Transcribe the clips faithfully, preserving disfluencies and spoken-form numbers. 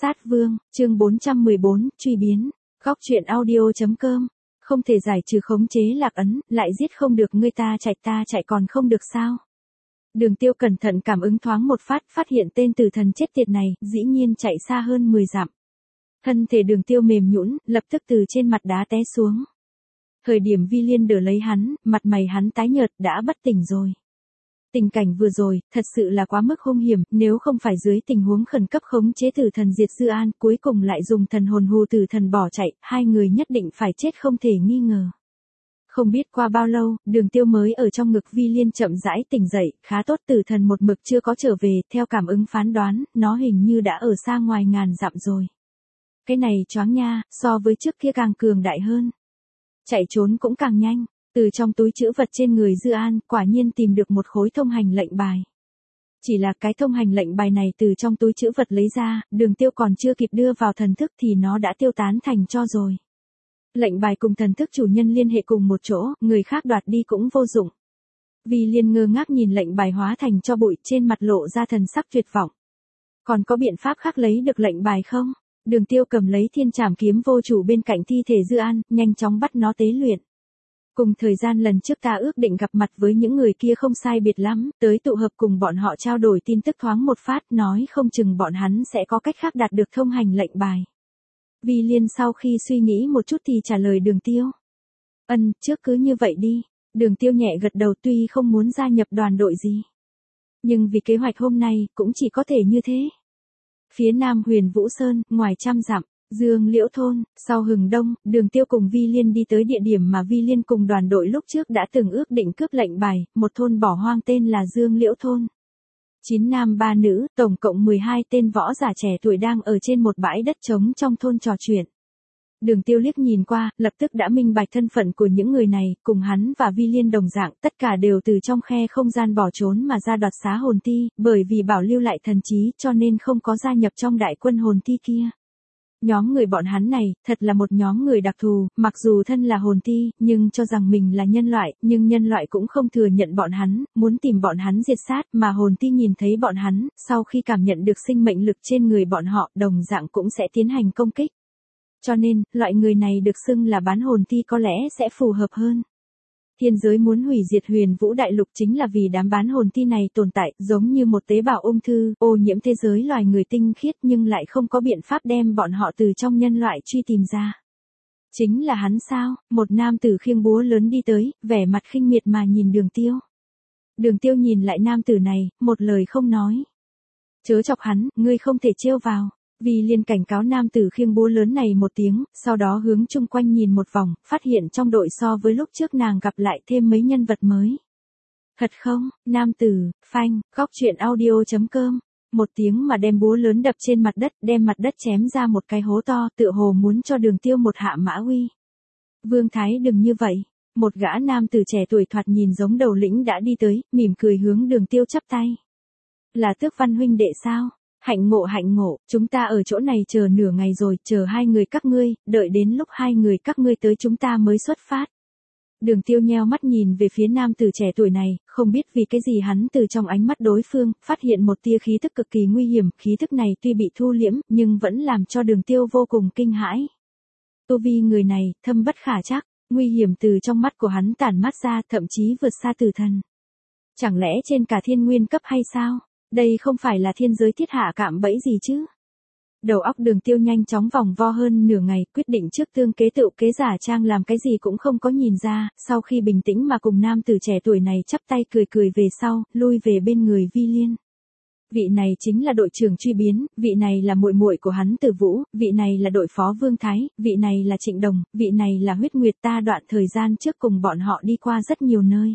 Sát Vương, chương bốn trăm mười bốn, truy biến. Góc truyện audio.com. Không thể giải trừ khống chế lạc ấn, lại giết không được ngươi, ta chạy ta chạy còn không được sao? Đường Tiêu cẩn thận cảm ứng thoáng một phát, phát hiện tên tử thần chết tiệt này, dĩ nhiên chạy xa hơn mười dặm. Thân thể Đường Tiêu mềm nhũn, lập tức từ trên mặt đá té xuống. Thời điểm Vi Liên đỡ lấy hắn, mặt mày hắn tái nhợt, đã bất tỉnh rồi. Tình cảnh vừa rồi, thật sự là quá mức hung hiểm, nếu không phải dưới tình huống khẩn cấp khống chế tử thần diệt Dư An, cuối cùng lại dùng thần hồn hù tử thần bỏ chạy, hai người nhất định phải chết không thể nghi ngờ. Không biết qua bao lâu, Đường Tiêu mới ở trong ngực Vi Liên chậm rãi tỉnh dậy, khá tốt, tử thần một mực chưa có trở về, theo cảm ứng phán đoán, nó hình như đã ở xa ngoài ngàn dặm rồi. Cái này choáng nha, so với trước kia càng cường đại hơn. Chạy trốn cũng càng nhanh. Từ trong túi trữ vật trên người Dư An, quả nhiên tìm được một khối thông hành lệnh bài. Chỉ là cái thông hành lệnh bài này từ trong túi trữ vật lấy ra, Đường Tiêu còn chưa kịp đưa vào thần thức thì nó đã tiêu tán thành tro rồi. Lệnh bài cùng thần thức chủ nhân liên hệ cùng một chỗ, người khác đoạt đi cũng vô dụng. Vi Liên ngơ ngác nhìn lệnh bài hóa thành tro bụi, trên mặt lộ ra thần sắc tuyệt vọng. Còn có biện pháp khác lấy được lệnh bài không? Đường Tiêu cầm lấy thiên trảm kiếm vô chủ bên cạnh thi thể Dư An, nhanh chóng bắt nó tế luyện. Cùng thời gian lần trước ta ước định gặp mặt với những người kia không sai biệt lắm, tới tụ hợp cùng bọn họ trao đổi tin tức thoáng một phát, nói không chừng bọn hắn sẽ có cách khác đạt được thông hành lệnh bài. Vi Liên sau khi suy nghĩ một chút thì trả lời Đường Tiêu. Ân, trước cứ như vậy đi. Đường Tiêu nhẹ gật đầu, tuy không muốn gia nhập đoàn đội gì. Nhưng vì kế hoạch hôm nay, cũng chỉ có thể như thế. Phía nam Huyền Vũ Sơn, ngoài trăm dặm. Dương Liễu Thôn, sau hừng đông, Đường Tiêu cùng Vi Liên đi tới địa điểm mà Vi Liên cùng đoàn đội lúc trước đã từng ước định cướp lệnh bài, một thôn bỏ hoang tên là Dương Liễu Thôn. Chín nam ba nữ, tổng cộng mười hai tên võ giả trẻ tuổi đang ở trên một bãi đất trống trong thôn trò chuyện. Đường Tiêu liếc nhìn qua, lập tức đã minh bạch thân phận của những người này, cùng hắn và Vi Liên đồng dạng, tất cả đều từ trong khe không gian bỏ trốn mà ra đoạt xá hồn ti, bởi vì bảo lưu lại thần trí cho nên không có gia nhập trong đại quân hồn ti kia. Nhóm người bọn hắn này, thật là một nhóm người đặc thù, mặc dù thân là hồn ti, nhưng cho rằng mình là nhân loại, nhưng nhân loại cũng không thừa nhận bọn hắn, muốn tìm bọn hắn diệt sát, mà hồn ti nhìn thấy bọn hắn, sau khi cảm nhận được sinh mệnh lực trên người bọn họ, đồng dạng cũng sẽ tiến hành công kích. Cho nên, loại người này được xưng là bán hồn ti có lẽ sẽ phù hợp hơn. Thiên giới muốn hủy diệt Huyền Vũ Đại Lục chính là vì đám bán hồn ti này tồn tại, giống như một tế bào ung thư, ô nhiễm thế giới loài người tinh khiết nhưng lại không có biện pháp đem bọn họ từ trong nhân loại truy tìm ra. Chính là hắn sao? Một nam tử khiêng búa lớn đi tới, vẻ mặt khinh miệt mà nhìn Đường Tiêu. Đường Tiêu nhìn lại nam tử này, một lời không nói. Chớ chọc hắn, ngươi không thể trêu vào. Vi Liên cảnh cáo nam tử khiêng búa lớn này một tiếng, sau đó hướng chung quanh nhìn một vòng, phát hiện trong đội so với lúc trước nàng gặp lại thêm mấy nhân vật mới. Thật không, nam tử, phanh, góc truyện audio.com, một tiếng mà đem búa lớn đập trên mặt đất, đem mặt đất chém ra một cái hố to, tựa hồ muốn cho Đường Tiêu một hạ mã uy. Vương Thái đừng như vậy, một gã nam tử trẻ tuổi thoạt nhìn giống đầu lĩnh đã đi tới, mỉm cười hướng Đường Tiêu chắp tay. Là Tước Văn huynh đệ sao? Hạnh ngộ hạnh ngộ, chúng ta ở chỗ này chờ nửa ngày rồi, chờ hai người các ngươi, đợi đến lúc hai người các ngươi tới chúng ta mới xuất phát. Đường Tiêu nheo mắt nhìn về phía nam tử trẻ tuổi này, không biết vì cái gì hắn từ trong ánh mắt đối phương, phát hiện một tia khí tức cực kỳ nguy hiểm, khí tức này tuy bị thu liễm, nhưng vẫn làm cho Đường Tiêu vô cùng kinh hãi. Tu vi người này, thâm bất khả trắc, nguy hiểm từ trong mắt của hắn tản mát ra, thậm chí vượt xa tử thần. Chẳng lẽ trên cả thiên nguyên cấp hay sao? Đây không phải là thiên giới thiết hạ cạm bẫy gì chứ? Đầu óc Đường Tiêu nhanh chóng vòng vo hơn nửa ngày, quyết định trước tương kế tựu kế giả trang làm cái gì cũng không có nhìn ra, sau khi bình tĩnh mà cùng nam tử trẻ tuổi này chắp tay cười cười về sau, lui về bên người Vi Liên. Vị này chính là đội trưởng truy biến, vị này là muội muội của hắn Tử Vũ, vị này là đội phó Vương Thái, vị này là Trịnh Đồng, vị này là Huyết Nguyệt, ta đoạn thời gian trước cùng bọn họ đi qua rất nhiều nơi.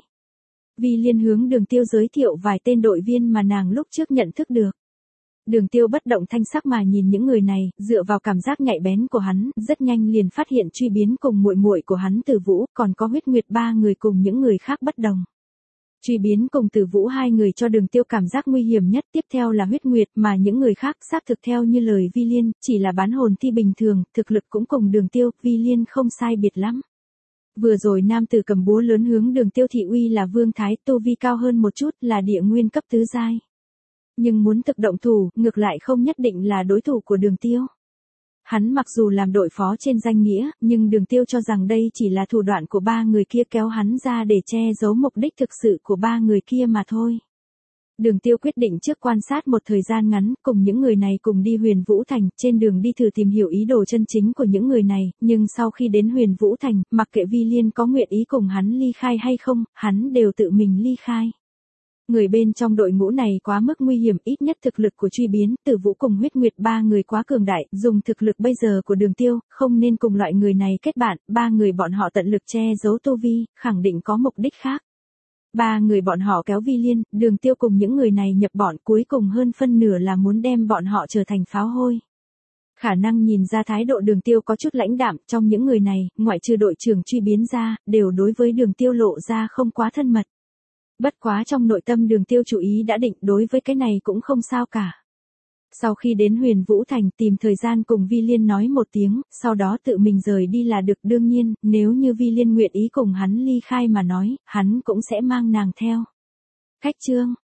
Vi Liên hướng Đường Tiêu giới thiệu vài tên đội viên mà nàng lúc trước nhận thức được. Đường Tiêu bất động thanh sắc mà nhìn những người này, dựa vào cảm giác nhạy bén của hắn, rất nhanh liền phát hiện truy biến cùng muội muội của hắn Tử Vũ, còn có Huyết Nguyệt ba người cùng những người khác bất đồng. Truy biến cùng Tử Vũ hai người cho Đường Tiêu cảm giác nguy hiểm nhất, tiếp theo là Huyết Nguyệt, mà những người khác xác thực theo như lời Vi Liên, chỉ là bán hồn thi bình thường, thực lực cũng cùng Đường Tiêu, Vi Liên không sai biệt lắm. Vừa rồi nam tử cầm búa lớn hướng Đường Tiêu thị uy là Vương Thái, tu vi cao hơn một chút, là địa nguyên cấp tứ giai. Nhưng muốn thực động thủ, ngược lại không nhất định là đối thủ của Đường Tiêu. Hắn mặc dù làm đội phó trên danh nghĩa, nhưng Đường Tiêu cho rằng đây chỉ là thủ đoạn của ba người kia kéo hắn ra để che giấu mục đích thực sự của ba người kia mà thôi. Đường Tiêu quyết định trước quan sát một thời gian ngắn, cùng những người này cùng đi Huyền Vũ Thành, trên đường đi thử tìm hiểu ý đồ chân chính của những người này, nhưng sau khi đến Huyền Vũ Thành, mặc kệ Vi Liên có nguyện ý cùng hắn ly khai hay không, hắn đều tự mình ly khai. Người bên trong đội ngũ này quá mức nguy hiểm, ít nhất thực lực của Truy Biến, Tử Vũ cùng Huyết Nguyệt ba người quá cường đại, dùng thực lực bây giờ của Đường Tiêu, không nên cùng loại người này kết bạn, ba người bọn họ tận lực che giấu tu vi, khẳng định có mục đích khác. Ba người bọn họ kéo Vi Liên, Đường Tiêu cùng những người này nhập bọn, cuối cùng hơn phân nửa là muốn đem bọn họ trở thành pháo hôi. Khả năng nhìn ra thái độ Đường Tiêu có chút lãnh đạm, trong những người này, ngoại trừ đội trưởng Truy Biến ra, đều đối với Đường Tiêu lộ ra không quá thân mật. Bất quá trong nội tâm Đường Tiêu chủ ý đã định, đối với cái này cũng không sao cả. Sau khi đến Huyền Vũ Thành, tìm thời gian cùng Vi Liên nói một tiếng, sau đó tự mình rời đi là được. Đương nhiên, nếu như Vi Liên nguyện ý cùng hắn ly khai mà nói, hắn cũng sẽ mang nàng theo. Khách chương